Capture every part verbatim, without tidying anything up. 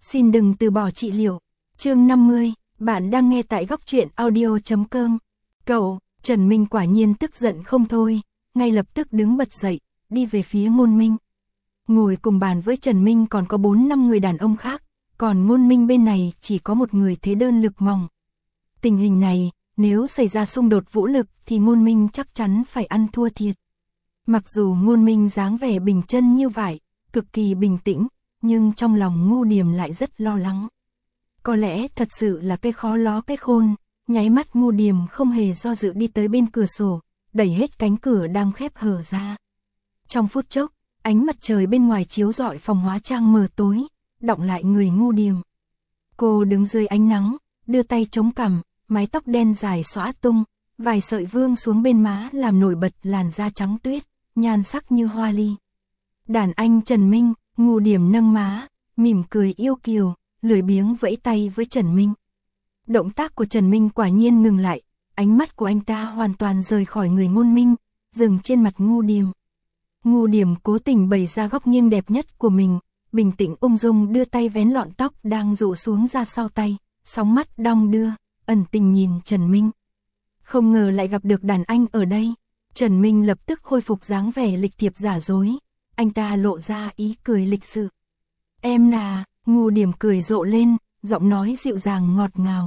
Xin đừng từ bỏ trị liệu. Chương năm mươi, bạn đang nghe tại góc truyện audio chấm com. Cậu, Trần Minh quả nhiên tức giận không thôi, ngay lập tức đứng bật dậy, đi về phía Ngôn Minh. Ngồi cùng bàn với Trần Minh còn có bốn năm người đàn ông khác, còn Ngôn Minh bên này chỉ có một người thế đơn lực mỏng. Tình hình này, nếu xảy ra xung đột vũ lực thì Ngôn Minh chắc chắn phải ăn thua thiệt. Mặc dù Ngôn Minh dáng vẻ bình chân như vậy, cực kỳ bình tĩnh, nhưng trong lòng Ngu Điềm lại rất lo lắng. Có lẽ thật sự là cái khó ló cái khôn, nháy mắt Ngu Điềm không hề do dự đi tới bên cửa sổ, đẩy hết cánh cửa đang khép hở ra. Trong phút chốc, ánh mặt trời bên ngoài chiếu rọi phòng hóa trang mờ tối, đọng lại người Ngu Điềm. Cô đứng dưới ánh nắng, đưa tay chống cằm, mái tóc đen dài xõa tung, vài sợi vương xuống bên má làm nổi bật làn da trắng tuyết, nhan sắc như hoa ly. Đàn anh Trần Minh, Ngu Điềm nâng má, mỉm cười yêu kiều, lười biếng vẫy tay với Trần Minh. Động tác của Trần Minh quả nhiên ngừng lại, ánh mắt của anh ta hoàn toàn rời khỏi người Ngôn Minh, dừng trên mặt Ngu Điềm. Ngu Điềm cố tình bày ra góc nghiêng đẹp nhất của mình, bình tĩnh ung dung đưa tay vén lọn tóc đang rủ xuống ra sau tay, sóng mắt đong đưa, ẩn tình nhìn Trần Minh. Không ngờ lại gặp được đàn anh ở đây. Trần Minh lập tức khôi phục dáng vẻ lịch thiệp giả dối, anh ta lộ ra ý cười lịch sự. Em là, Ngu Điềm cười rộ lên, giọng nói dịu dàng ngọt ngào.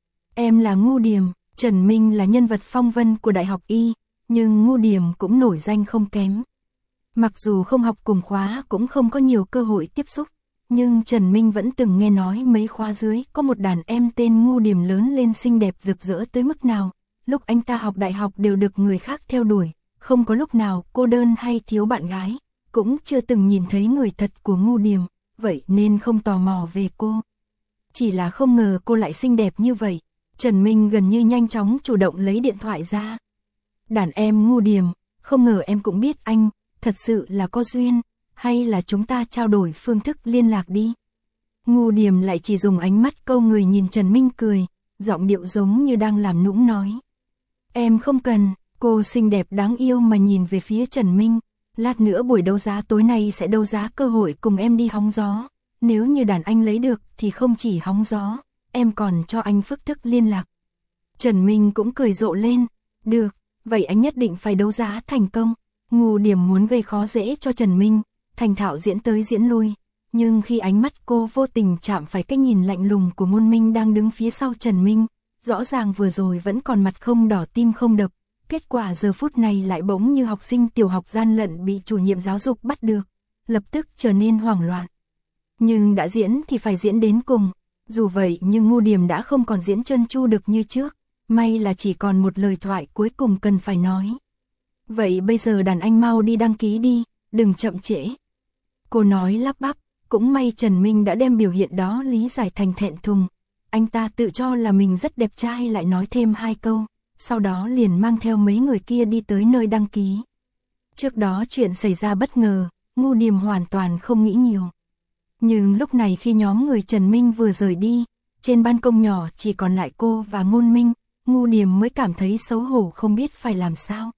Em là Ngu Điềm. Trần Minh là nhân vật phong vân của Đại học Y, nhưng Ngu Điềm cũng nổi danh không kém. Mặc dù không học cùng khóa cũng không có nhiều cơ hội tiếp xúc, nhưng Trần Minh vẫn từng nghe nói mấy khóa dưới có một đàn em tên Ngu Điềm lớn lên xinh đẹp rực rỡ tới mức nào. Lúc anh ta học đại học đều được người khác theo đuổi, không có lúc nào cô đơn hay thiếu bạn gái, cũng chưa từng nhìn thấy người thật của Ngu Điềm, vậy nên không tò mò về cô. Chỉ là không ngờ cô lại xinh đẹp như vậy. Trần Minh gần như nhanh chóng chủ động lấy điện thoại ra. Đàn em Ngu Điềm, không ngờ em cũng biết anh, thật sự là có duyên, hay là chúng ta trao đổi phương thức liên lạc đi. Ngu Điềm lại chỉ dùng ánh mắt câu người nhìn Trần Minh cười, giọng điệu giống như đang làm nũng nói. Em không cần. Cô xinh đẹp đáng yêu mà nhìn về phía Trần Minh. Lát nữa buổi đấu giá tối nay sẽ đấu giá cơ hội cùng em đi hóng gió. Nếu như đàn anh lấy được thì không chỉ hóng gió, em còn cho anh phương thức liên lạc. Trần Minh cũng cười rộ lên. Được, vậy anh nhất định phải đấu giá thành công. Ngu Điềm muốn gây khó dễ cho Trần Minh, thành thạo diễn tới diễn lui. Nhưng khi ánh mắt cô vô tình chạm phải cái nhìn lạnh lùng của Ngôn Minh đang đứng phía sau Trần Minh, rõ ràng vừa rồi vẫn còn mặt không đỏ tim không đập, kết quả giờ phút này lại bỗng như học sinh tiểu học gian lận bị chủ nhiệm giáo dục bắt được, lập tức trở nên hoảng loạn. Nhưng đã diễn thì phải diễn đến cùng, dù vậy nhưng Ngu Điềm đã không còn diễn trơn tru được như trước, may là chỉ còn một lời thoại cuối cùng cần phải nói. Vậy bây giờ đàn anh mau đi đăng ký đi, đừng chậm trễ. Cô nói lắp bắp, cũng may Trần Minh đã đem biểu hiện đó lý giải thành thẹn thùng. Anh ta tự cho là mình rất đẹp trai lại nói thêm hai câu, sau đó liền mang theo mấy người kia đi tới nơi đăng ký. Trước đó chuyện xảy ra bất ngờ, Ngu Điềm hoàn toàn không nghĩ nhiều. Nhưng lúc này khi nhóm người Trần Minh vừa rời đi, trên ban công nhỏ chỉ còn lại cô và Ngôn Minh, Ngu Điềm mới cảm thấy xấu hổ không biết phải làm sao.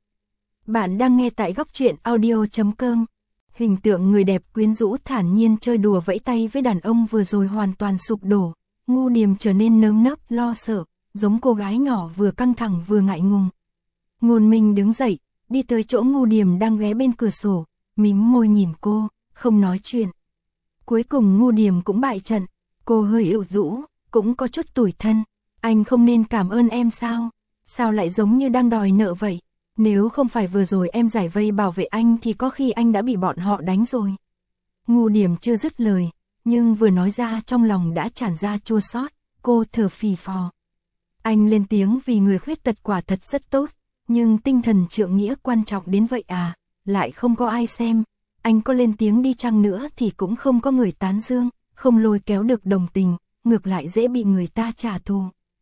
Bạn đang nghe tại góc truyện audio chấm com. Hình tượng người đẹp quyến rũ thản nhiên chơi đùa vẫy tay với đàn ông vừa rồi hoàn toàn sụp đổ. Ngu Điềm trở nên nơm nớp lo sợ, giống cô gái nhỏ vừa căng thẳng vừa ngại ngùng. Ngôn Minh đứng dậy, đi tới chỗ Ngu Điềm đang ghé bên cửa sổ, mím môi nhìn cô, không nói chuyện. Cuối cùng Ngu Điềm cũng bại trận, cô hơi ựu rũ, cũng có chút tủi thân. Anh không nên cảm ơn em sao? Sao lại giống như đang đòi nợ vậy? Nếu không phải vừa rồi em giải vây bảo vệ anh thì có khi anh đã bị bọn họ đánh rồi. Ngu Điềm chưa dứt lời, nhưng vừa nói ra trong lòng đã tràn ra chua xót, cô thở phì phò. Anh lên tiếng vì người khuyết tật quả thật rất tốt, nhưng tinh thần trượng nghĩa quan trọng đến vậy à, lại không có ai xem. Anh có lên tiếng đi chăng nữa thì cũng không có người tán dương, không lôi kéo được đồng tình, ngược lại dễ bị người ta trả thù.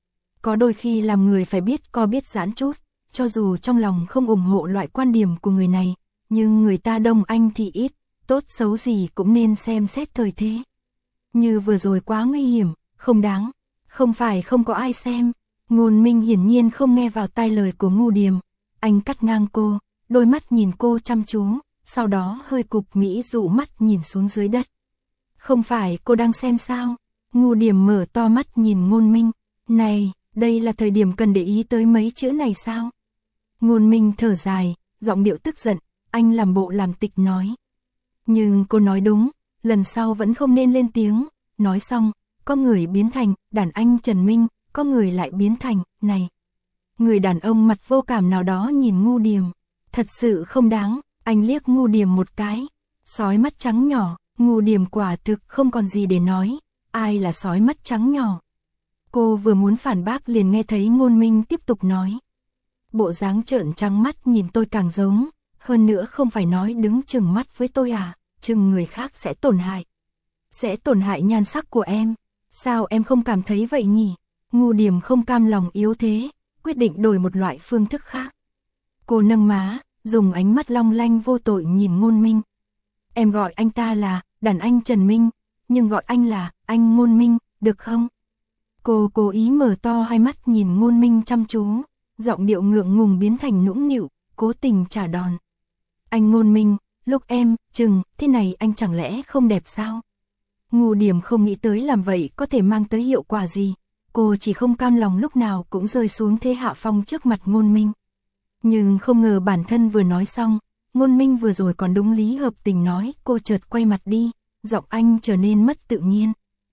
Có đôi khi làm người phải biết co biết giãn chút, cho dù trong lòng không ủng hộ loại quan điểm của người này, nhưng người ta đông anh thì ít, tốt xấu gì cũng nên xem xét thời thế. Như vừa rồi quá nguy hiểm, không đáng, không phải không có ai xem. Ngôn Minh hiển nhiên không nghe vào tai lời của Ngu Điềm, anh cắt ngang cô, đôi mắt nhìn cô chăm chú, sau đó hơi cụp mỹ dụ mắt nhìn xuống dưới đất. Không phải cô đang xem sao? Ngu Điềm mở to mắt nhìn Ngôn Minh. Này, đây là thời điểm cần để ý tới mấy chữ này sao? Ngôn Minh thở dài, giọng điệu tức giận, anh làm bộ làm tịch nói. Nhưng cô nói đúng, lần sau vẫn không nên lên tiếng. Nói xong, có người biến thành đàn anh Trần Minh, có người lại biến thành, này. Người đàn ông mặt vô cảm nào đó nhìn Ngu Điềm. Thật sự không đáng, anh liếc Ngu Điềm một cái. Sói mắt trắng nhỏ, Ngu Điềm quả thực không còn gì để nói. Ai là sói mắt trắng nhỏ? Cô vừa muốn phản bác liền nghe thấy Ngôn Minh tiếp tục nói. Bộ dáng trợn trắng mắt nhìn tôi càng giống. Hơn nữa không phải nói đứng chừng mắt với tôi à, chừng người khác sẽ tổn hại. Sẽ tổn hại nhan sắc của em. Sao em không cảm thấy vậy nhỉ? Ngu Điềm không cam lòng yếu thế, quyết định đổi một loại phương thức khác. Cô nâng má, dùng ánh mắt long lanh vô tội nhìn Ngôn Minh. Em gọi anh ta là đàn anh Trần Minh, nhưng gọi anh là anh Ngôn Minh, được không? Cô cố ý mở to hai mắt nhìn Ngôn Minh chăm chú, giọng điệu ngượng ngùng biến thành nũng nịu, cố tình trả đòn. Anh Ngôn Minh, lúc em, chừng, thế này anh chẳng lẽ không đẹp sao? Ngu Điềm không nghĩ tới làm vậy có thể mang tới hiệu quả gì. Cô chỉ không cam lòng lúc nào cũng rơi xuống thế hạ phong trước mặt Ngôn Minh. Nhưng không ngờ bản thân vừa nói xong, Ngôn Minh vừa rồi còn đúng lý hợp tình nói, cô chợt quay mặt đi, giọng anh trở nên mất tự nhiên.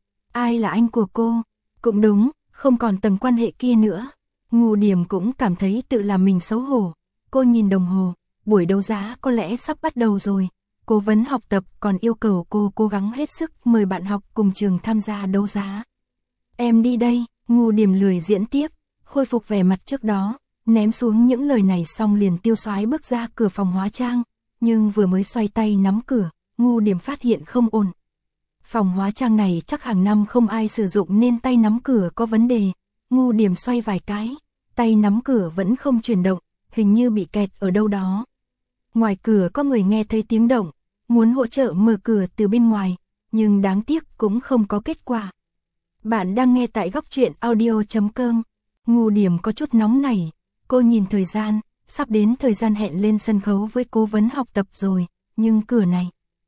Ai là anh của cô? Cũng đúng, không còn tầng quan hệ kia nữa. Ngu Điềm cũng cảm thấy tự làm mình xấu hổ. Cô nhìn đồng hồ, buổi đấu giá có lẽ sắp bắt đầu rồi. Cố vấn học tập còn yêu cầu cô cố gắng hết sức mời bạn học cùng trường tham gia đấu giá. Em đi đây, Ngu Điềm lười diễn tiếp, khôi phục vẻ mặt trước đó, ném xuống những lời này xong liền tiêu xoái bước ra cửa phòng hóa trang. Nhưng vừa mới xoay tay nắm cửa, Ngu Điềm phát hiện không ổn. Phòng hóa trang này chắc hàng năm không ai sử dụng nên tay nắm cửa có vấn đề. Ngu Điềm xoay vài cái, tay nắm cửa vẫn không chuyển động, hình như bị kẹt ở đâu đó. Ngoài cửa có người nghe thấy tiếng động, muốn hỗ trợ mở cửa từ bên ngoài, nhưng đáng tiếc cũng không có kết quả. Bạn đang nghe tại góc truyện audio chấm com. Ngu Điềm có chút nóng nảy, cô nhìn thời gian, sắp đến thời gian hẹn lên sân khấu với cố vấn học tập rồi, nhưng cửa này.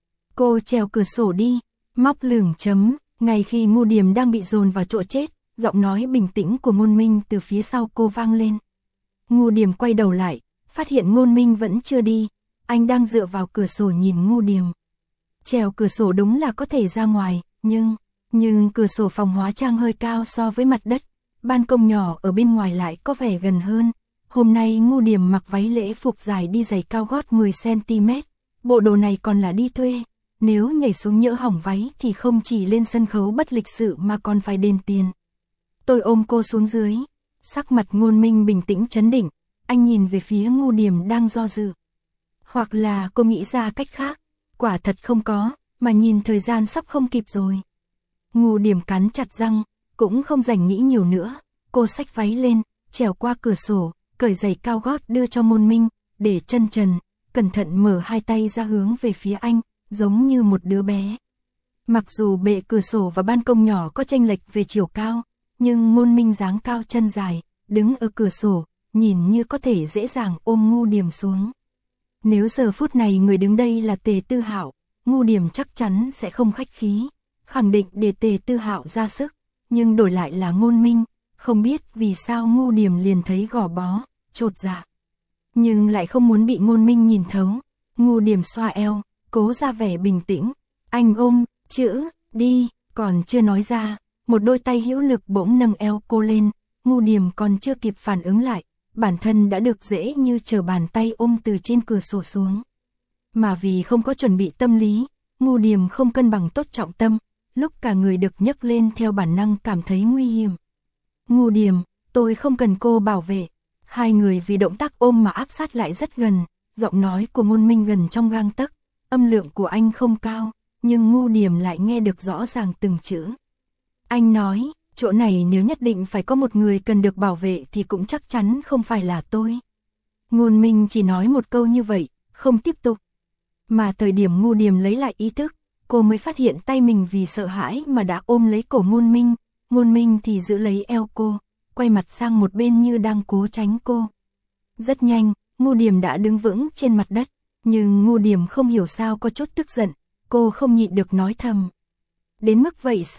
Cô trèo cửa sổ đi, móc lửng chấm, ngay khi Ngu Điềm đang bị dồn vào chỗ chết, giọng nói bình tĩnh của Ngôn Minh từ phía sau cô vang lên. Ngu Điềm quay đầu lại, phát hiện Ngôn Minh vẫn chưa đi, anh đang dựa vào cửa sổ nhìn Ngu Điềm. Trèo cửa sổ đúng là có thể ra ngoài, nhưng, nhưng cửa sổ phòng hóa trang hơi cao so với mặt đất, ban công nhỏ ở bên ngoài lại có vẻ gần hơn. Hôm nay Ngu Điềm mặc váy lễ phục dài đi giày cao gót mười xăng ti mét, bộ đồ này còn là đi thuê. Nếu nhảy xuống nhỡ hỏng váy thì không chỉ lên sân khấu bất lịch sự mà còn phải đền tiền. Tôi ôm cô xuống dưới, sắc mặt Ngôn Minh bình tĩnh trấn định, anh nhìn về phía Ngu Điềm đang do dự. Hoặc là cô nghĩ ra cách khác, quả thật không có, mà nhìn thời gian sắp không kịp rồi. Ngu Điềm cắn chặt răng, cũng không rảnh nghĩ nhiều nữa, cô xách váy lên, trèo qua cửa sổ, cởi giày cao gót đưa cho Ngôn Minh, để chân trần, cẩn thận mở hai tay ra hướng về phía anh, giống như một đứa bé. Mặc dù bệ cửa sổ và ban công nhỏ có chênh lệch về chiều cao, nhưng Ngôn Minh dáng cao chân dài, đứng ở cửa sổ, nhìn như có thể dễ dàng ôm Ngu Điềm xuống. Nếu giờ phút này người đứng đây là Tề Tư Hạo, Ngu Điềm chắc chắn sẽ không khách khí, khẳng định để Tề Tư Hạo ra sức, nhưng đổi lại là Ngôn Minh, không biết vì sao Ngu Điềm liền thấy gò bó, chột dạ. Nhưng lại không muốn bị Ngôn Minh nhìn thấu, Ngu Điềm xoa eo, cố ra vẻ bình tĩnh, anh ôm, chữ, đi, còn chưa nói ra, một đôi tay hữu lực bỗng nâng eo cô lên, Ngu Điềm còn chưa kịp phản ứng lại, bản thân đã được dễ như trở bàn tay ôm từ trên cửa sổ xuống. Mà vì không có chuẩn bị tâm lý, Ngu Điềm không cân bằng tốt trọng tâm, lúc cả người được nhấc lên theo bản năng cảm thấy nguy hiểm. Ngu Điềm, tôi không cần cô bảo vệ. Hai người vì động tác ôm mà áp sát lại rất gần, giọng nói của Ngôn Minh gần trong gang tấc, âm lượng của anh không cao, nhưng Ngu Điềm lại nghe được rõ ràng từng chữ. Anh nói, chỗ này nếu nhất định phải có một người cần được bảo vệ thì cũng chắc chắn không phải là tôi. Ngôn Minh chỉ nói một câu như vậy, không tiếp tục. Mà thời điểm Ngu Điềm lấy lại ý thức, cô mới phát hiện tay mình vì sợ hãi mà đã ôm lấy cổ Ngôn Minh, Ngôn Minh thì giữ lấy eo cô, quay mặt sang một bên như đang cố tránh cô. Rất nhanh, Ngu Điềm đã đứng vững trên mặt đất, nhưng Ngu Điềm không hiểu sao có chút tức giận, cô không nhịn được nói thầm. Đến mức vậy sao,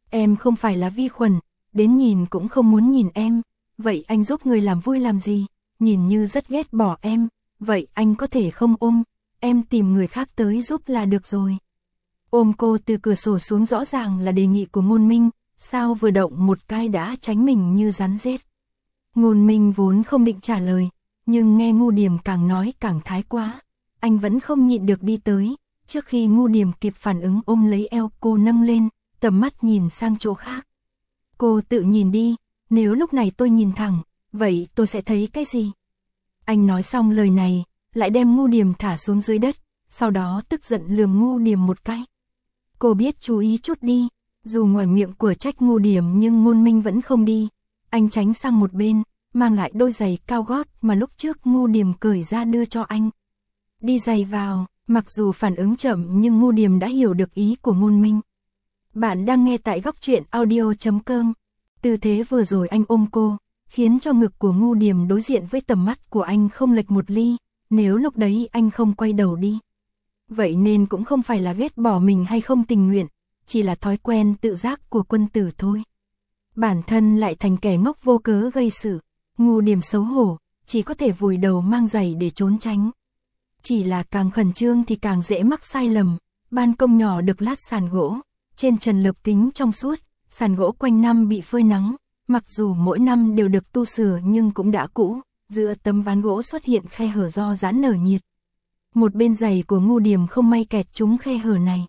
Em không phải là vi khuẩn, đến nhìn cũng không muốn nhìn em. Vậy anh giúp người làm vui làm gì? Nhìn như rất ghét bỏ em. Vậy anh có thể không ôm, em tìm người khác tới giúp là được rồi. Ôm cô từ cửa sổ xuống rõ ràng là đề nghị của Ngôn Minh, sao vừa động một cái đã tránh mình như rắn rết. Ngôn Minh vốn không định trả lời, nhưng nghe Ngu Điềm càng nói càng thái quá. Anh vẫn không nhịn được đi tới, trước khi Ngu Điềm kịp phản ứng ôm lấy eo cô nâng lên, tầm mắt nhìn sang chỗ khác. Cô tự nhìn đi, nếu lúc này tôi nhìn thẳng, vậy tôi sẽ thấy cái gì? Anh nói xong lời này, lại đem Ngu Điềm thả xuống dưới đất, sau đó tức giận lườm Ngu Điềm một cái. Cô biết chú ý chút đi, dù ngoài miệng của trách Ngu Điềm nhưng Ngôn Minh vẫn không đi. Anh tránh sang một bên, mang lại đôi giày cao gót mà lúc trước Ngu Điềm cởi ra đưa cho anh. Đi giày vào, mặc dù phản ứng chậm nhưng Ngu Điềm đã hiểu được ý của Ngôn Minh. Bạn đang nghe tại góc truyện audio chấm com. Tư thế vừa rồi anh ôm cô, khiến cho ngực của Ngu Điềm đối diện với tầm mắt của anh không lệch một ly, nếu lúc đấy anh không quay đầu đi. Vậy nên cũng không phải là ghét bỏ mình hay không tình nguyện, chỉ là thói quen tự giác của quân tử thôi. Bản thân lại thành kẻ ngốc vô cớ gây sự, Ngu Điềm xấu hổ, chỉ có thể vùi đầu mang giày để trốn tránh. Chỉ là càng khẩn trương thì càng dễ mắc sai lầm, ban công nhỏ được lát sàn gỗ, trên trần lợp kính trong suốt, sàn gỗ quanh năm bị phơi nắng, mặc dù mỗi năm đều được tu sửa nhưng cũng đã cũ, giữa tấm ván gỗ xuất hiện khe hở do giãn nở nhiệt. Một bên giày của Ngu Điềm không may kẹt trúng khe hở này.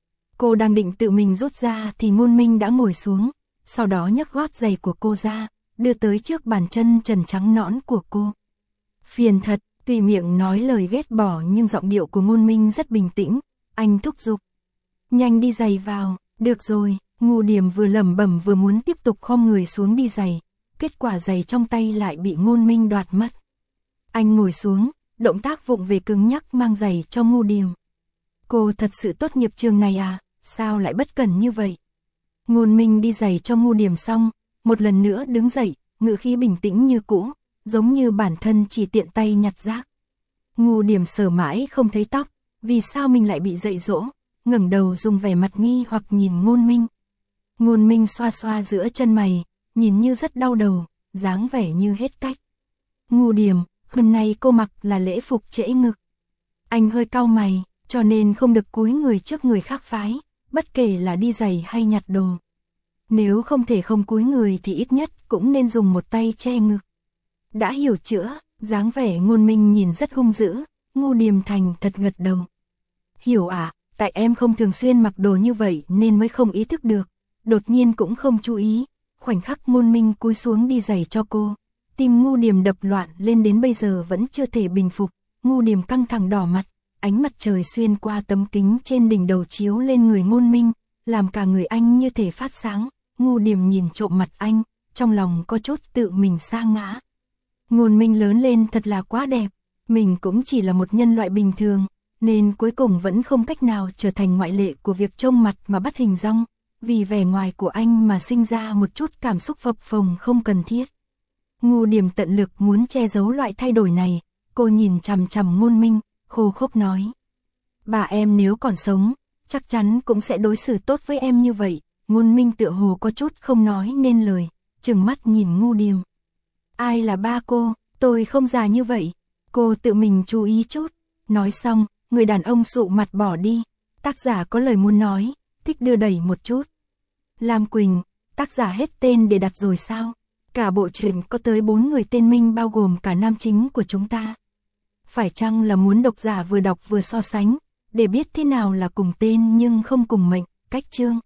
Cô đang định tự mình rút ra thì Ngôn Minh đã ngồi xuống, sau đó nhấc gót giày của cô ra, đưa tới trước bàn chân trần trắng nõn của cô. Phiền thật, tùy miệng nói lời ghét bỏ nhưng giọng điệu của Ngôn Minh rất bình tĩnh, anh thúc giục. Nhanh đi giày vào, được rồi, Ngu Điềm vừa lẩm bẩm vừa muốn tiếp tục khom người xuống đi giày, kết quả giày trong tay lại bị Ngôn Minh đoạt mất. Anh ngồi xuống, động tác vụng về cứng nhắc mang giày cho Ngu Điềm. Cô thật sự tốt nghiệp trường này à, sao lại bất cẩn như vậy? Ngôn Minh đi giày cho Ngu Điềm xong, một lần nữa đứng dậy, ngữ khí bình tĩnh như cũ, giống như bản thân chỉ tiện tay nhặt rác. Ngu Điềm sờ mãi không thấy tóc, vì sao mình lại bị dạy dỗ, ngẩng đầu dùng vẻ mặt nghi hoặc nhìn Ngôn Minh. Ngôn Minh xoa xoa giữa chân mày, nhìn như rất đau đầu, dáng vẻ như hết cách. Ngu Điềm, hôm nay cô mặc là lễ phục trễ ngực. Anh hơi cau mày, cho nên không được cúi người trước người khác phái, bất kể là đi giày hay nhặt đồ. Nếu không thể không cúi người thì ít nhất cũng nên dùng một tay che ngực. Đã hiểu chữa, dáng vẻ Ngôn Minh nhìn rất hung dữ, Ngu Điềm thành thật gật đầu. Hiểu à, tại em không thường xuyên mặc đồ như vậy nên mới không ý thức được, đột nhiên cũng không chú ý, khoảnh khắc Ngôn Minh cúi xuống đi giày cho cô. Tim Ngu Điềm đập loạn lên đến bây giờ vẫn chưa thể bình phục, Ngu Điềm căng thẳng đỏ mặt, ánh mặt trời xuyên qua tấm kính trên đỉnh đầu chiếu lên người Ngôn Minh, làm cả người anh như thể phát sáng. Ngu Điềm nhìn trộm mặt anh, trong lòng có chút tự mình sa ngã. Ngôn Minh lớn lên thật là quá đẹp, mình cũng chỉ là một nhân loại bình thường, nên cuối cùng vẫn không cách nào trở thành ngoại lệ của việc trông mặt mà bắt hình dong, vì vẻ ngoài của anh mà sinh ra một chút cảm xúc phập phồng không cần thiết. Ngu Điềm tận lực muốn che giấu loại thay đổi này, cô nhìn chằm chằm Ngôn Minh, khô khốc nói. Bà em nếu còn sống, chắc chắn cũng sẽ đối xử tốt với em như vậy. Ngôn Minh tựa hồ có chút không nói nên lời, trừng mắt nhìn Ngu Điềm. Ai là ba cô, tôi không già như vậy, cô tự mình chú ý chút. Nói xong, người đàn ông sụ mặt bỏ đi, tác giả có lời muốn nói, thích đưa đẩy một chút. Lam Quỳnh, tác giả hết tên để đặt rồi sao? Cả bộ truyện có tới bốn người tên minh bao gồm cả nam chính của chúng ta. Phải chăng là muốn độc giả vừa đọc vừa so sánh, để biết thế nào là cùng tên nhưng không cùng mệnh, cách chương?